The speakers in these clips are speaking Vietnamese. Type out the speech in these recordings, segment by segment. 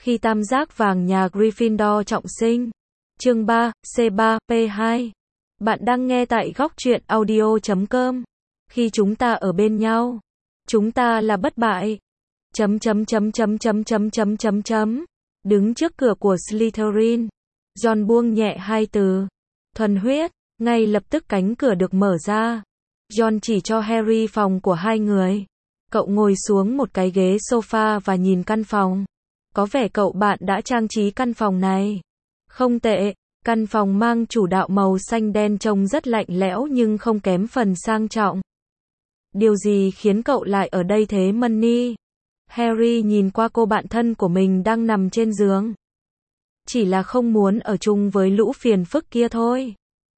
Khi tam giác vàng nhà Gryffindor trọng sinh. Chương 3, C3, P2. Bạn đang nghe tại góc truyện audio.com. Khi chúng ta ở bên nhau, chúng ta là bất bại. Đứng trước cửa của Slytherin, Ron buông nhẹ hai từ. Thuần huyết. Ngay lập tức cánh cửa được mở ra. Ron chỉ cho Harry phòng của hai người. Cậu ngồi xuống một cái ghế sofa và nhìn căn phòng. Có vẻ cậu bạn đã trang trí căn phòng này. Không tệ, căn phòng mang chủ đạo màu xanh đen trông rất lạnh lẽo nhưng không kém phần sang trọng. Điều gì khiến cậu lại ở đây thế Money? Harry nhìn qua cô bạn thân của mình đang nằm trên giường. Chỉ là không muốn ở chung với lũ phiền phức kia thôi.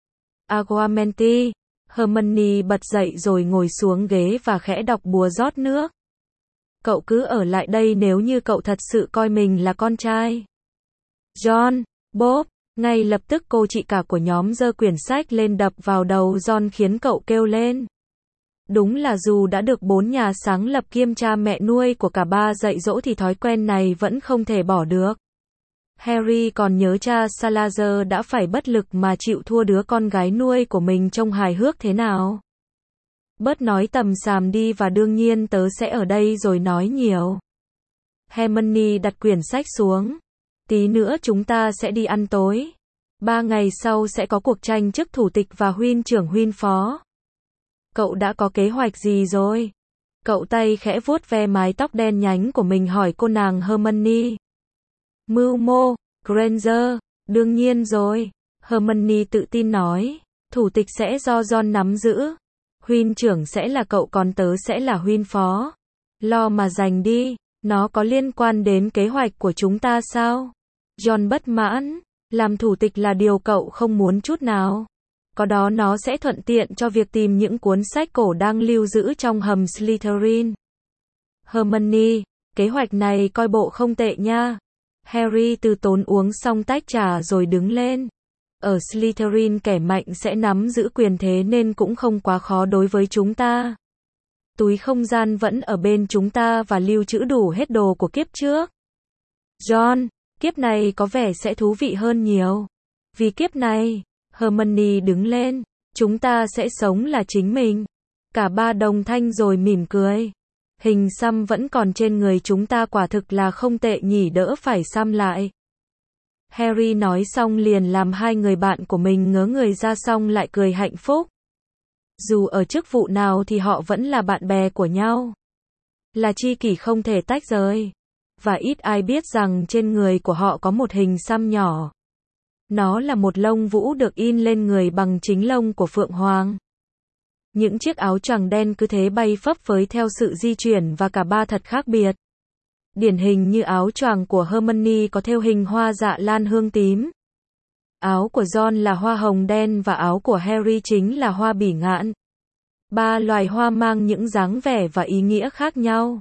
Aguamenti. Hermione bật dậy rồi ngồi xuống ghế và khẽ đọc bùa rót nước. Cậu cứ ở lại đây nếu như cậu thật sự coi mình là con trai. John, Bob. Ngay lập tức cô chị cả của nhóm giơ quyển sách lên đập vào đầu John khiến cậu kêu lên. Đúng là dù đã được 4 nhà sáng lập kiêm cha mẹ nuôi của cả ba dạy dỗ thì thói quen này vẫn không thể bỏ được. Harry còn nhớ cha Salazar đã phải bất lực mà chịu thua đứa con gái nuôi của mình trông hài hước thế nào. Bớt nói tầm xàm đi và đương nhiên tớ sẽ ở đây rồi nói nhiều. Hermione đặt quyển sách xuống. Tí nữa chúng ta sẽ đi ăn tối. 3 ngày sau sẽ có cuộc tranh chức thủ tịch và huynh trưởng huynh phó. Cậu đã có kế hoạch gì rồi? Cậu tay khẽ vuốt ve mái tóc đen nhánh của mình hỏi cô nàng Hermione. Mưu mô, Granger, đương nhiên rồi. Hermione tự tin nói. Thủ tịch sẽ do Ron nắm giữ. Huynh trưởng sẽ là cậu còn tớ sẽ là huynh phó. Lo mà dành đi, nó có liên quan đến kế hoạch của chúng ta sao? Ron bất mãn, làm thủ tịch là điều cậu không muốn chút nào. Có đó nó sẽ thuận tiện cho việc tìm những cuốn sách cổ đang lưu giữ trong hầm Slytherin. Hermione, kế hoạch này coi bộ không tệ nha. Harry từ tốn uống xong tách trà rồi đứng lên. Ở Slytherin kẻ mạnh sẽ nắm giữ quyền thế nên cũng không quá khó đối với chúng ta. Túi không gian vẫn ở bên chúng ta và lưu trữ đủ hết đồ của kiếp trước. John, kiếp này có vẻ sẽ thú vị hơn nhiều. Vì kiếp này, Hermione đứng lên, chúng ta sẽ sống là chính mình. Cả ba đồng thanh rồi mỉm cười. Hình xăm vẫn còn trên người chúng ta quả thực là không tệ nhỉ, đỡ phải xăm lại. Harry nói xong liền làm hai người bạn của mình ngớ người ra xong lại cười hạnh phúc. Dù ở chức vụ nào thì họ vẫn là bạn bè của nhau. Là tri kỷ không thể tách rời. Và ít ai biết rằng trên người của họ có một hình xăm nhỏ. Nó là một lông vũ được in lên người bằng chính lông của Phượng Hoàng. Những chiếc áo choàng đen cứ thế bay phấp phới theo sự di chuyển và cả ba thật khác biệt. Điển hình như áo choàng của Hermione có thêu hình hoa dạ lan hương tím. Áo của Ron là hoa hồng đen và áo của Harry chính là hoa bỉ ngạn. Ba loài hoa mang những dáng vẻ và ý nghĩa khác nhau.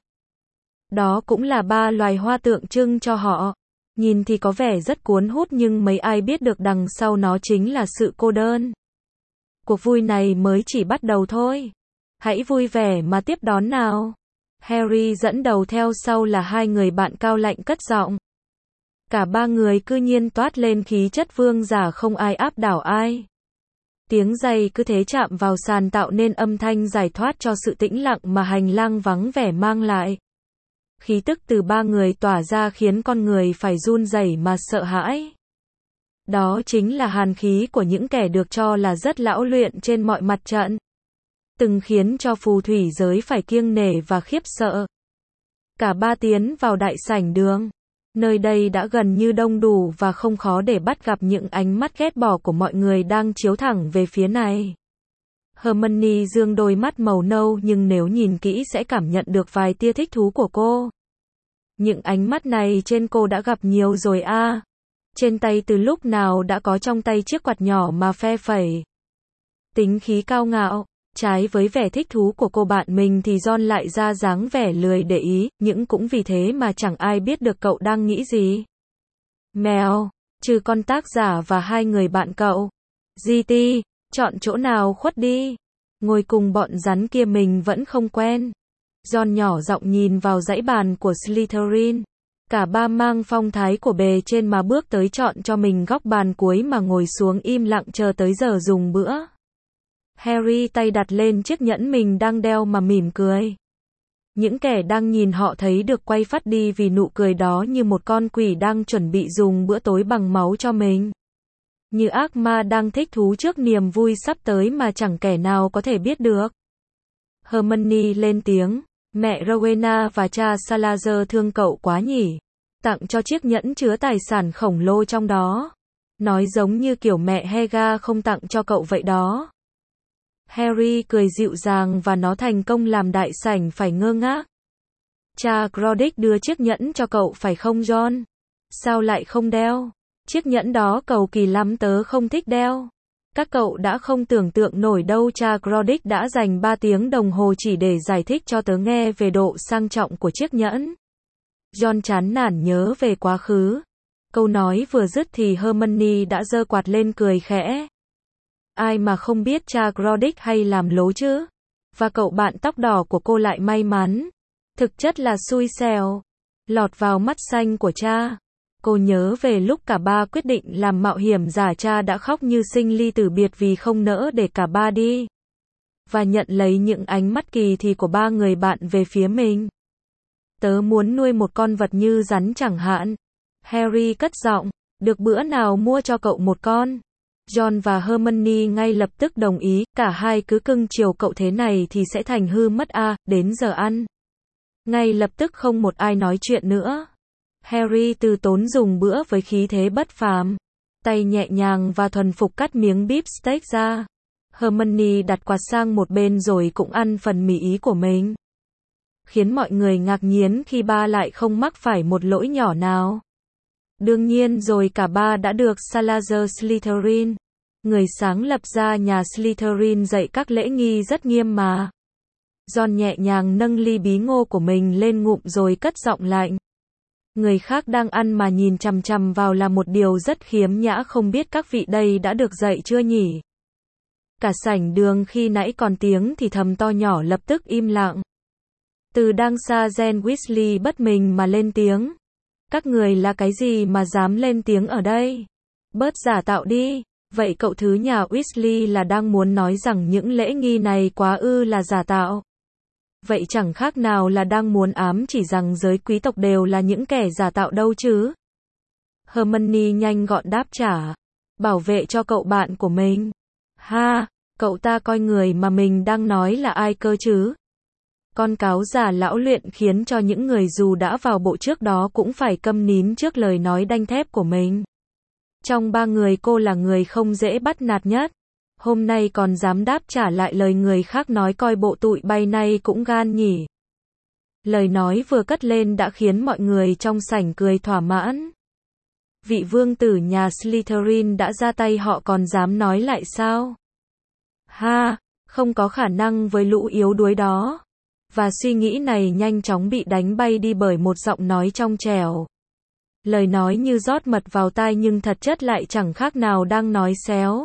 Đó cũng là ba loài hoa tượng trưng cho họ. Nhìn thì có vẻ rất cuốn hút nhưng mấy ai biết được đằng sau nó chính là sự cô đơn. Cuộc vui này mới chỉ bắt đầu thôi. Hãy vui vẻ mà tiếp đón nào. Harry dẫn đầu theo sau là hai người bạn cao lạnh cất giọng. Cả ba người cư nhiên toát lên khí chất vương giả không ai áp đảo ai. Tiếng giày cứ thế chạm vào sàn tạo nên âm thanh giải thoát cho sự tĩnh lặng mà hành lang vắng vẻ mang lại. Khí tức từ ba người tỏa ra khiến con người phải run rẩy mà sợ hãi. Đó chính là hàn khí của những kẻ được cho là rất lão luyện trên mọi mặt trận. Từng khiến cho phù thủy giới phải kiêng nể và khiếp sợ. Cả ba tiến vào đại sảnh đường. Nơi đây đã gần như đông đủ và không khó để bắt gặp những ánh mắt ghét bỏ của mọi người đang chiếu thẳng về phía này. Hermione dương đôi mắt màu nâu nhưng nếu nhìn kỹ sẽ cảm nhận được vài tia thích thú của cô. Những ánh mắt này trên cô đã gặp nhiều rồi à. Trên tay từ lúc nào đã có trong tay chiếc quạt nhỏ mà phe phẩy. Tính khí cao ngạo, trái với vẻ thích thú của cô bạn mình thì Ron lại ra dáng vẻ lười để ý, nhưng cũng vì thế mà chẳng ai biết được cậu đang nghĩ gì. Mèo, trừ con tác giả và hai người bạn cậu. GT, chọn chỗ nào khuất đi. Ngồi cùng bọn rắn kia mình vẫn không quen. Ron nhỏ giọng nhìn vào dãy bàn của Slytherin. Cả ba mang phong thái của bề trên mà bước tới chọn cho mình góc bàn cuối mà ngồi xuống im lặng chờ tới giờ dùng bữa. Harry tay đặt lên chiếc nhẫn mình đang đeo mà mỉm cười. Những kẻ đang nhìn họ thấy được quay phát đi vì nụ cười đó như một con quỷ đang chuẩn bị dùng bữa tối bằng máu cho mình. Như ác ma đang thích thú trước niềm vui sắp tới mà chẳng kẻ nào có thể biết được. Hermione lên tiếng, mẹ Rowena và cha Salazar thương cậu quá nhỉ. Tặng cho chiếc nhẫn chứa tài sản khổng lồ trong đó. Nói giống như kiểu mẹ Helga không tặng cho cậu vậy đó. Harry cười dịu dàng và nó thành công làm đại sảnh phải ngơ ngác. Cha Cedric đưa chiếc nhẫn cho cậu phải không John? Sao lại không đeo? Chiếc nhẫn đó cầu kỳ lắm tớ không thích đeo. Các cậu đã không tưởng tượng nổi đâu cha Cedric đã dành 3 tiếng đồng hồ chỉ để giải thích cho tớ nghe về độ sang trọng của chiếc nhẫn. John chán nản nhớ về quá khứ. Câu nói vừa dứt thì Hermione đã giơ quạt lên cười khẽ. Ai mà không biết cha Cedric hay làm lố chứ? Và cậu bạn tóc đỏ của cô lại may mắn. Thực chất là xui xẻo. Lọt vào mắt xanh của cha. Cô nhớ về lúc cả ba quyết định làm mạo hiểm giả cha đã khóc như sinh ly tử biệt vì không nỡ để cả ba đi. Và nhận lấy những ánh mắt kỳ thị của ba người bạn về phía mình. Tớ muốn nuôi một con vật như rắn chẳng hạn. Harry cất giọng, được bữa nào mua cho cậu một con. John và Hermione ngay lập tức đồng ý, cả hai cứ cưng chiều cậu thế này thì sẽ thành hư mất đến giờ ăn. Ngay lập tức không một ai nói chuyện nữa. Harry từ tốn dùng bữa với khí thế bất phàm. Tay nhẹ nhàng và thuần phục cắt miếng beef steak ra. Hermione đặt quạt sang một bên rồi cũng ăn phần mì Ý của mình. Khiến mọi người ngạc nhiên khi ba lại không mắc phải một lỗi nhỏ nào. Đương nhiên rồi cả ba đã được Salazar Slytherin, người sáng lập ra nhà Slytherin dạy các lễ nghi rất nghiêm mà. John nhẹ nhàng nâng ly bí ngô của mình lên ngụm rồi cất giọng lạnh. Người khác đang ăn mà nhìn chằm chằm vào là một điều rất khiếm nhã, không biết các vị đây đã được dạy chưa nhỉ? Cả sảnh đường khi nãy còn tiếng thì thầm to nhỏ lập tức im lặng. Từ đằng xa Gen Weasley bất mình mà lên tiếng. Các người là cái gì mà dám lên tiếng ở đây? Bớt giả tạo đi. Vậy cậu thứ nhà Weasley là đang muốn nói rằng những lễ nghi này quá là giả tạo. Vậy chẳng khác nào là đang muốn ám chỉ rằng giới quý tộc đều là những kẻ giả tạo đâu chứ? Hermione nhanh gọn đáp trả. Bảo vệ cho cậu bạn của mình. Ha, cậu ta coi người mà mình đang nói là ai cơ chứ? Con cáo già lão luyện khiến cho những người dù đã vào bộ trước đó cũng phải câm nín trước lời nói đanh thép của mình. Trong ba người cô là người không dễ bắt nạt nhất. Hôm nay còn dám đáp trả lại lời người khác nói, coi bộ tụi bay này cũng gan nhỉ. Lời nói vừa cất lên đã khiến mọi người trong sảnh cười thỏa mãn. Vị vương tử nhà Slytherin đã ra tay, họ còn dám nói lại sao? Ha, không có khả năng với lũ yếu đuối đó. Và suy nghĩ này nhanh chóng bị đánh bay đi bởi một giọng nói trong trẻo. Lời nói như rót mật vào tai nhưng thật chất lại chẳng khác nào đang nói xéo.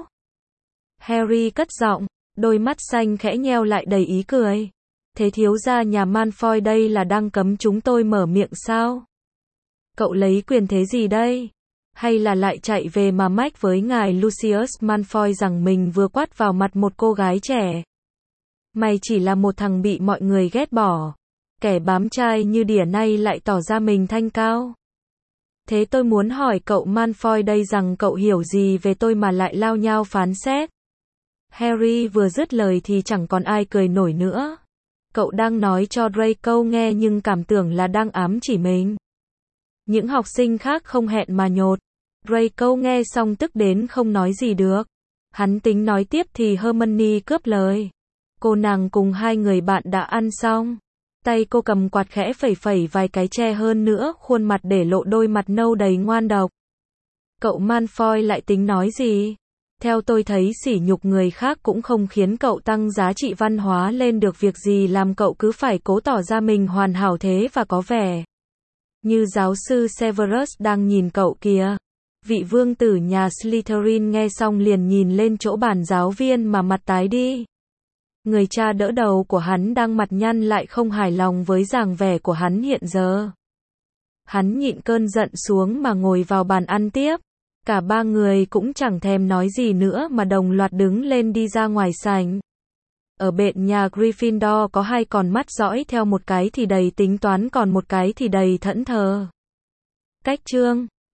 Harry cất giọng, đôi mắt xanh khẽ nheo lại đầy ý cười. Thế thiếu gia nhà Malfoy đây là đang cấm chúng tôi mở miệng sao? Cậu lấy quyền thế gì đây? Hay là lại chạy về mà mách với ngài Lucius Malfoy rằng mình vừa quát vào mặt một cô gái trẻ? Mày chỉ là một thằng bị mọi người ghét bỏ. Kẻ bám trai như đỉa này lại tỏ ra mình thanh cao. Thế tôi muốn hỏi cậu Malfoy đây rằng cậu hiểu gì về tôi mà lại lao nhao phán xét? Harry vừa dứt lời thì chẳng còn ai cười nổi nữa. Cậu đang nói cho Draco nghe nhưng cảm tưởng là đang ám chỉ mình. Những học sinh khác không hẹn mà nhột. Draco nghe xong tức đến không nói gì được. Hắn tính nói tiếp thì Hermione cướp lời. Cô nàng cùng hai người bạn đã ăn xong. Tay cô cầm quạt khẽ phẩy phẩy vài cái, che hơn nữa khuôn mặt để lộ đôi mặt nâu đầy ngoan độc. Cậu Malfoy lại tính nói gì? Theo tôi thấy sỉ nhục người khác cũng không khiến cậu tăng giá trị văn hóa lên được, việc gì làm cậu cứ phải cố tỏ ra mình hoàn hảo thế và có vẻ như giáo sư Severus đang nhìn cậu kìa. Vị vương tử nhà Slytherin nghe xong liền nhìn lên chỗ bàn giáo viên mà mặt tái đi. Người cha đỡ đầu của hắn đang mặt nhăn lại không hài lòng với dáng vẻ của hắn hiện giờ. Hắn nhịn cơn giận xuống mà ngồi vào bàn ăn tiếp. Cả ba người cũng chẳng thèm nói gì nữa mà đồng loạt đứng lên đi ra ngoài sảnh. Ở bên nhà Gryffindor có hai con mắt dõi theo, một cái thì đầy tính toán còn một cái thì đầy thẫn thờ. Cách chương